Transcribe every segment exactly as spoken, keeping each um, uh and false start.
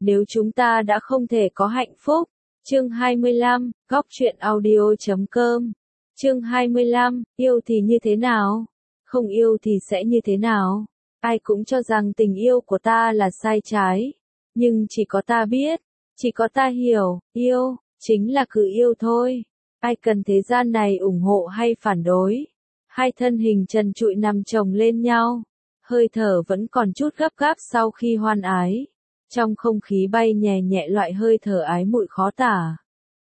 nếu chúng ta đã không thể có hạnh phúc. Chương hai mươi lăm, góc truyện audio chấm com. Chương hai mươi lăm, yêu thì như thế nào? Không yêu thì sẽ như thế nào? Ai cũng cho rằng tình yêu của ta là sai trái. Nhưng chỉ có ta biết, chỉ có ta hiểu, yêu, chính là cứ yêu thôi. Ai cần thế gian này ủng hộ hay phản đối. Hai thân hình trần trụi nằm chồng lên nhau. Hơi thở vẫn còn chút gấp gáp sau khi hoan ái. Trong không khí bay nhẹ nhẹ loại hơi thở ái muội khó tả.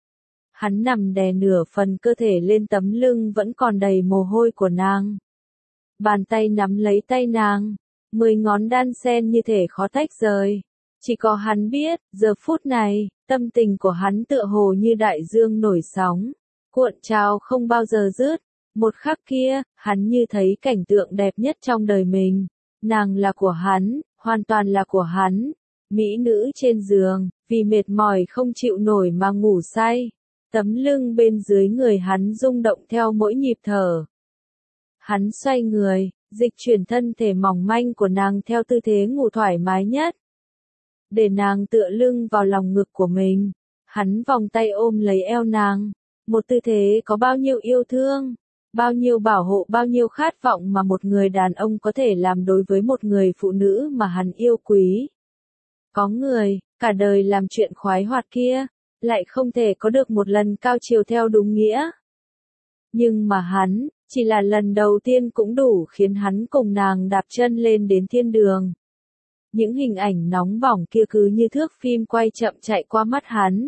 Hắn nằm đè nửa phần cơ thể lên tấm lưng vẫn còn đầy mồ hôi của nàng. Bàn tay nắm lấy tay nàng, mười ngón đan xen như thể khó tách rời. Chỉ có hắn biết, giờ phút này, tâm tình của hắn tựa hồ như đại dương nổi sóng, cuộn trào không bao giờ dứt. Một khắc kia, hắn như thấy cảnh tượng đẹp nhất trong đời mình. Nàng là của hắn, hoàn toàn là của hắn. Mỹ nữ trên giường, vì mệt mỏi không chịu nổi mà ngủ say. Tấm lưng bên dưới người hắn rung động theo mỗi nhịp thở. Hắn xoay người, dịch chuyển thân thể mỏng manh của nàng theo tư thế ngủ thoải mái nhất. Để nàng tựa lưng vào lòng ngực của mình. Hắn vòng tay ôm lấy eo nàng. Một tư thế có bao nhiêu yêu thương, bao nhiêu bảo hộ, bao nhiêu khát vọng mà một người đàn ông có thể làm đối với một người phụ nữ mà hắn yêu quý. Có người, cả đời làm chuyện khoái hoạt kia, lại không thể có được một lần cao chiều theo đúng nghĩa. Nhưng mà hắn, chỉ là lần đầu tiên cũng đủ khiến hắn cùng nàng đạp chân lên đến thiên đường. Những hình ảnh nóng bỏng kia cứ như thước phim quay chậm chạy qua mắt hắn.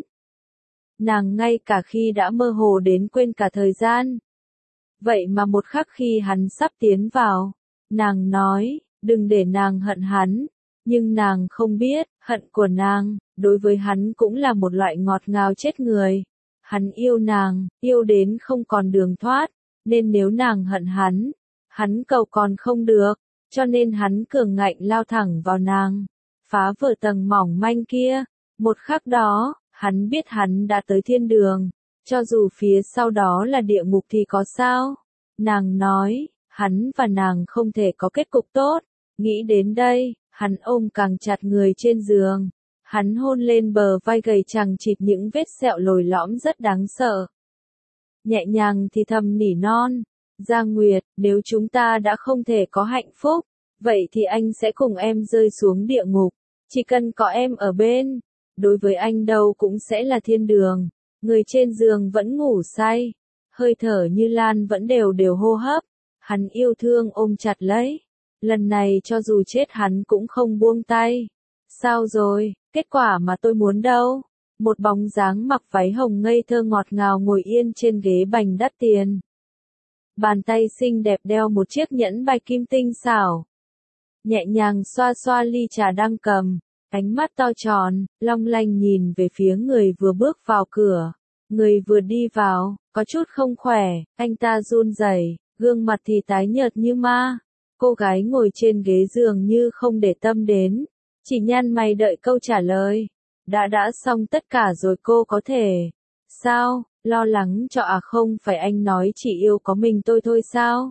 Nàng ngay cả khi đã mơ hồ đến quên cả thời gian. Vậy mà một khắc khi hắn sắp tiến vào, nàng nói, đừng để nàng hận hắn. Nhưng nàng không biết, hận của nàng, đối với hắn cũng là một loại ngọt ngào chết người. Hắn yêu nàng, yêu đến không còn đường thoát, nên nếu nàng hận hắn, hắn cầu còn không được, cho nên hắn cường ngạnh lao thẳng vào nàng, phá vỡ tầng mỏng manh kia. Một khắc đó, hắn biết hắn đã tới thiên đường, cho dù phía sau đó là địa ngục thì có sao? Nàng nói, hắn và nàng không thể có kết cục tốt. Nghĩ đến đây, hắn ôm càng chặt người trên giường. Hắn hôn lên bờ vai gầy chằng chịt những vết sẹo lồi lõm rất đáng sợ. Nhẹ nhàng thì thầm nỉ non, Giang Nguyệt, nếu chúng ta đã không thể có hạnh phúc, vậy thì anh sẽ cùng em rơi xuống địa ngục. Chỉ cần có em ở bên, đối với anh đâu cũng sẽ là thiên đường. Người trên giường vẫn ngủ say, hơi thở như lan vẫn đều đều hô hấp. Hắn yêu thương ôm chặt lấy. Lần này cho dù chết hắn cũng không buông tay. Sao rồi, kết quả mà tôi muốn đâu? Một bóng dáng mặc váy hồng ngây thơ ngọt ngào ngồi yên trên ghế bành đắt tiền. Bàn tay xinh đẹp đeo một chiếc nhẫn bạch kim tinh xảo. Nhẹ nhàng xoa xoa ly trà đang cầm, ánh mắt to tròn, long lanh nhìn về phía người vừa bước vào cửa. Người vừa đi vào, có chút không khỏe, anh ta run rẩy, gương mặt thì tái nhợt như ma. Cô gái ngồi trên ghế giường như không để tâm đến, chỉ nhăn mày đợi câu trả lời. Đã đã xong tất cả rồi cô có thể. Sao, lo lắng cho à không phải anh nói chỉ yêu có mình tôi thôi sao?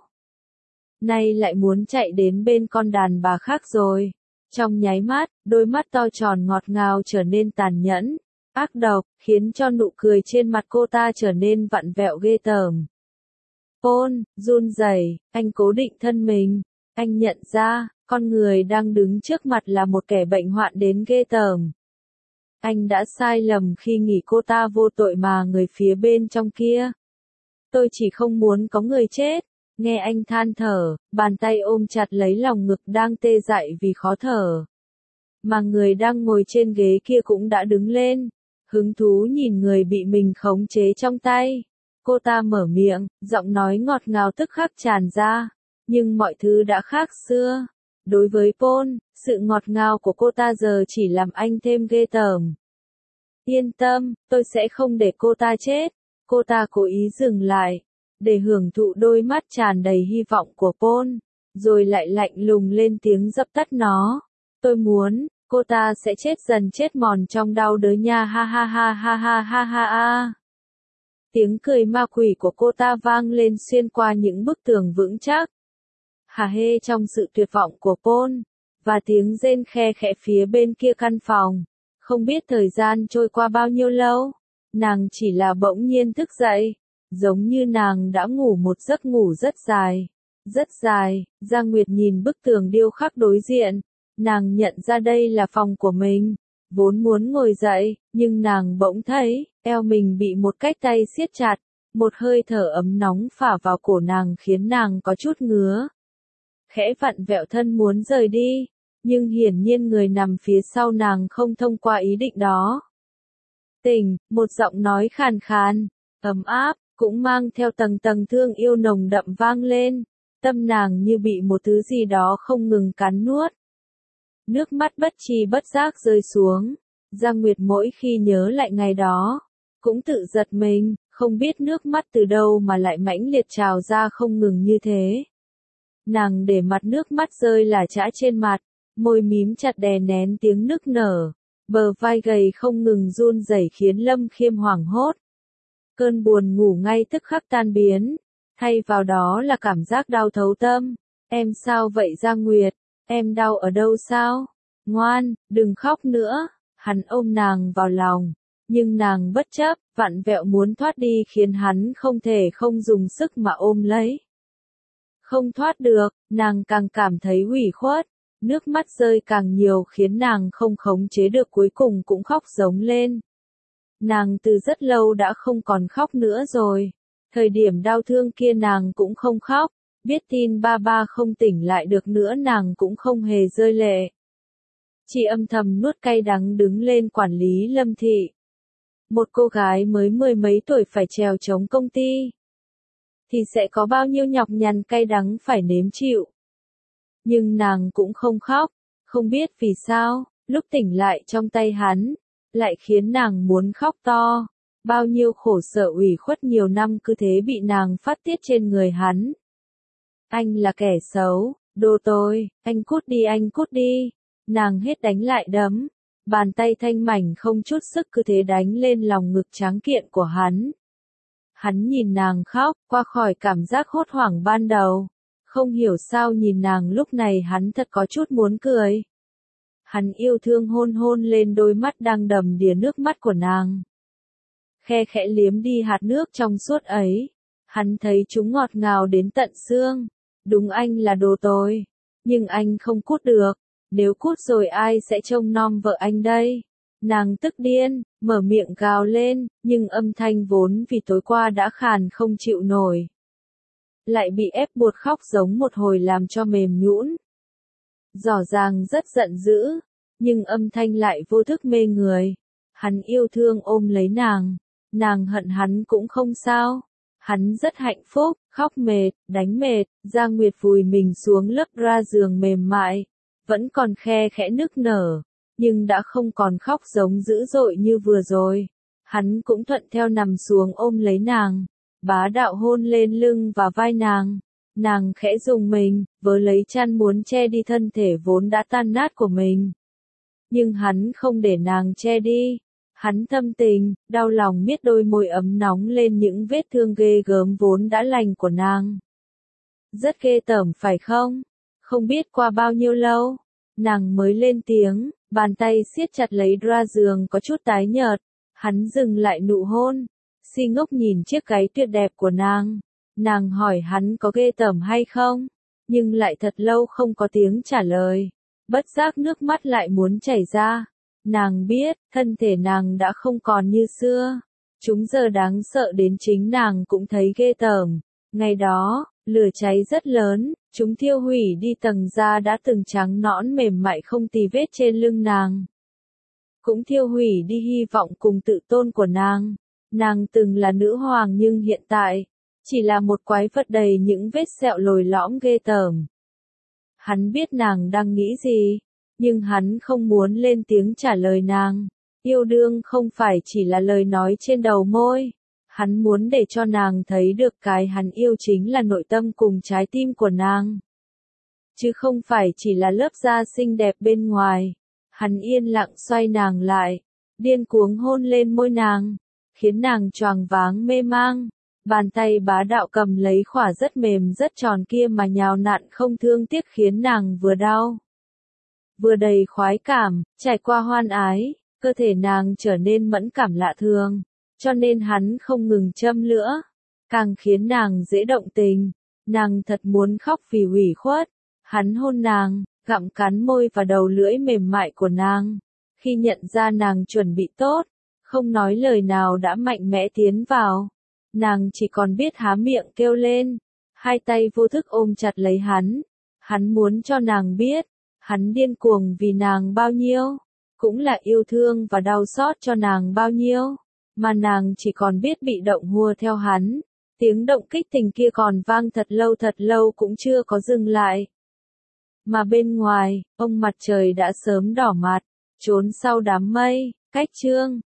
Nay lại muốn chạy đến bên con đàn bà khác rồi. Trong nháy mắt, đôi mắt to tròn ngọt ngào trở nên tàn nhẫn, ác độc, khiến cho nụ cười trên mặt cô ta trở nên vặn vẹo ghê tởm. Paul, run rẩy, anh cố định thân mình. Anh nhận ra, con người đang đứng trước mặt là một kẻ bệnh hoạn đến ghê tởm. Anh đã sai lầm khi nghĩ cô ta vô tội mà người phía bên trong kia. Tôi chỉ không muốn có người chết. Nghe anh than thở, bàn tay ôm chặt lấy lòng ngực đang tê dại vì khó thở. Mà người đang ngồi trên ghế kia cũng đã đứng lên. Hứng thú nhìn người bị mình khống chế trong tay. Cô ta mở miệng, giọng nói ngọt ngào tức khắc tràn ra. Nhưng mọi thứ đã khác xưa. Đối với Paul, sự ngọt ngào của cô ta giờ chỉ làm anh thêm ghê tởm. Yên tâm, tôi sẽ không để cô ta chết. Cô ta cố ý dừng lại, để hưởng thụ đôi mắt tràn đầy hy vọng của Paul, rồi lại lạnh lùng lên tiếng dập tắt nó. Tôi muốn, cô ta sẽ chết dần chết mòn trong đau đớn nha ha ha ha ha ha ha ha ha. Tiếng cười ma quỷ của cô ta vang lên xuyên qua những bức tường vững chắc. Hả hê trong sự tuyệt vọng của Paul, và tiếng rên khe khẽ phía bên kia căn phòng. Không biết thời gian trôi qua bao nhiêu lâu, nàng chỉ là bỗng nhiên thức dậy, giống như nàng đã ngủ một giấc ngủ rất dài, rất dài. Giang Nguyệt nhìn bức tường điêu khắc đối diện, nàng nhận ra đây là phòng của mình, vốn muốn ngồi dậy, nhưng nàng bỗng thấy, eo mình bị một cái tay siết chặt, một hơi thở ấm nóng phả vào cổ nàng khiến nàng có chút ngứa. Khẽ vặn vẹo thân muốn rời đi, nhưng hiển nhiên người nằm phía sau nàng không thông qua ý định đó. Tỉnh, một giọng nói khàn khàn, ấm áp, cũng mang theo tầng tầng thương yêu nồng đậm vang lên, tâm nàng như bị một thứ gì đó không ngừng cắn nuốt. Nước mắt bất tri bất giác rơi xuống, Giang Nguyệt mỗi khi nhớ lại ngày đó, cũng tự giật mình, không biết nước mắt từ đâu mà lại mãnh liệt trào ra không ngừng như thế. Nàng để mặt nước mắt rơi lả chã trên mặt, môi mím chặt đè nén tiếng nức nở, bờ vai gầy không ngừng run rẩy khiến Lâm Khiêm hoảng hốt. Cơn buồn ngủ ngay tức khắc tan biến, thay vào đó là cảm giác đau thấu tâm. Em sao vậy Giang Nguyệt, em đau ở đâu sao? Ngoan, đừng khóc nữa. Hắn ôm nàng vào lòng, nhưng nàng bất chấp, vặn vẹo muốn thoát đi khiến hắn không thể không dùng sức mà ôm lấy. Không thoát được, nàng càng cảm thấy ủy khuất, nước mắt rơi càng nhiều khiến nàng không khống chế được, cuối cùng cũng khóc giống lên. Nàng từ rất lâu đã không còn khóc nữa rồi, thời điểm đau thương kia nàng cũng không khóc, biết tin ba ba không tỉnh lại được nữa nàng cũng không hề rơi lệ. Chỉ âm thầm nuốt cay đắng đứng lên quản lý Lâm thị. Một cô gái mới mười mấy tuổi phải trèo chống công ty, thì sẽ có bao nhiêu nhọc nhằn cay đắng phải nếm chịu. Nhưng nàng cũng không khóc, không biết vì sao, lúc tỉnh lại trong tay hắn, lại khiến nàng muốn khóc to. Bao nhiêu khổ sở ủy khuất nhiều năm cứ thế bị nàng phát tiết trên người hắn. Anh là kẻ xấu, đồ tôi, anh cút đi anh cút đi. Nàng hết đánh lại đấm, bàn tay thanh mảnh không chút sức cứ thế đánh lên lòng ngực tráng kiện của hắn. Hắn nhìn nàng khóc, qua khỏi cảm giác hốt hoảng ban đầu. Không hiểu sao nhìn nàng lúc này hắn thật có chút muốn cười. Hắn yêu thương hôn hôn lên đôi mắt đang đầm đìa nước mắt của nàng. Khe khẽ liếm đi hạt nước trong suốt ấy. Hắn thấy chúng ngọt ngào đến tận xương. Đúng anh là đồ tồi. Nhưng anh không cút được. Nếu cút rồi ai sẽ trông nom vợ anh đây? Nàng tức điên, mở miệng gào lên, nhưng âm thanh vốn vì tối qua đã khàn không chịu nổi. Lại bị ép buộc khóc giống một hồi làm cho mềm nhũn. Rõ ràng rất giận dữ, nhưng âm thanh lại vô thức mê người. Hắn yêu thương ôm lấy nàng, nàng hận hắn cũng không sao. Hắn rất hạnh phúc, khóc mệt, đánh mệt, Giang Nguyệt vùi mình xuống lớp ra giường mềm mại, vẫn còn khe khẽ nức nở, nhưng đã không còn khóc giống dữ dội như vừa rồi. Hắn cũng thuận theo nằm xuống ôm lấy nàng, bá đạo hôn lên lưng và vai nàng. Nàng khẽ rùng mình, vớ lấy chăn muốn che đi thân thể vốn đã tan nát của mình. Nhưng hắn không để nàng che đi. Hắn thâm tình, đau lòng miết đôi môi ấm nóng lên những vết thương ghê gớm vốn đã lành của nàng. Rất ghê tởm phải không? Không biết qua bao nhiêu lâu, nàng mới lên tiếng, bàn tay siết chặt lấy ra giường có chút tái nhợt. Hắn dừng lại nụ hôn, si ngốc nhìn chiếc váy tuyệt đẹp của nàng. Nàng hỏi hắn có ghê tởm hay không, nhưng lại thật lâu không có tiếng trả lời. Bất giác nước mắt lại muốn chảy ra. Nàng biết, thân thể nàng đã không còn như xưa. Chúng giờ đáng sợ đến chính nàng cũng thấy ghê tởm. Ngày đó, lửa cháy rất lớn, chúng thiêu hủy đi tầng da đã từng trắng nõn mềm mại không tì vết trên lưng nàng. Cũng thiêu hủy đi hy vọng cùng tự tôn của nàng. Nàng từng là nữ hoàng nhưng hiện tại, chỉ là một quái vật đầy những vết sẹo lồi lõm ghê tởm. Hắn biết nàng đang nghĩ gì, nhưng hắn không muốn lên tiếng trả lời nàng. Yêu đương không phải chỉ là lời nói trên đầu môi. Hắn muốn để cho nàng thấy được cái hắn yêu chính là nội tâm cùng trái tim của nàng. Chứ không phải chỉ là lớp da xinh đẹp bên ngoài. Hắn yên lặng xoay nàng lại, điên cuồng hôn lên môi nàng, khiến nàng choàng váng mê mang. Bàn tay bá đạo cầm lấy khỏa rất mềm rất tròn kia mà nhào nặn không thương tiếc khiến nàng vừa đau, vừa đầy khoái cảm, trải qua hoan ái, cơ thể nàng trở nên mẫn cảm lạ thường, cho nên hắn không ngừng châm lửa, càng khiến nàng dễ động tình. Nàng thật muốn khóc vì ủy khuất. Hắn hôn nàng, gặm cắn môi và đầu lưỡi mềm mại của nàng. Khi nhận ra nàng chuẩn bị tốt, không nói lời nào đã mạnh mẽ tiến vào. Nàng chỉ còn biết há miệng kêu lên, hai tay vô thức ôm chặt lấy hắn. Hắn muốn cho nàng biết, hắn điên cuồng vì nàng bao nhiêu, cũng là yêu thương và đau xót cho nàng bao nhiêu, mà nàng chỉ còn biết bị động hùa theo hắn. Tiếng động kích tình kia còn vang thật lâu thật lâu cũng chưa có dừng lại. Mà bên ngoài, ông mặt trời đã sớm đỏ mặt, trốn sau đám mây, cách chương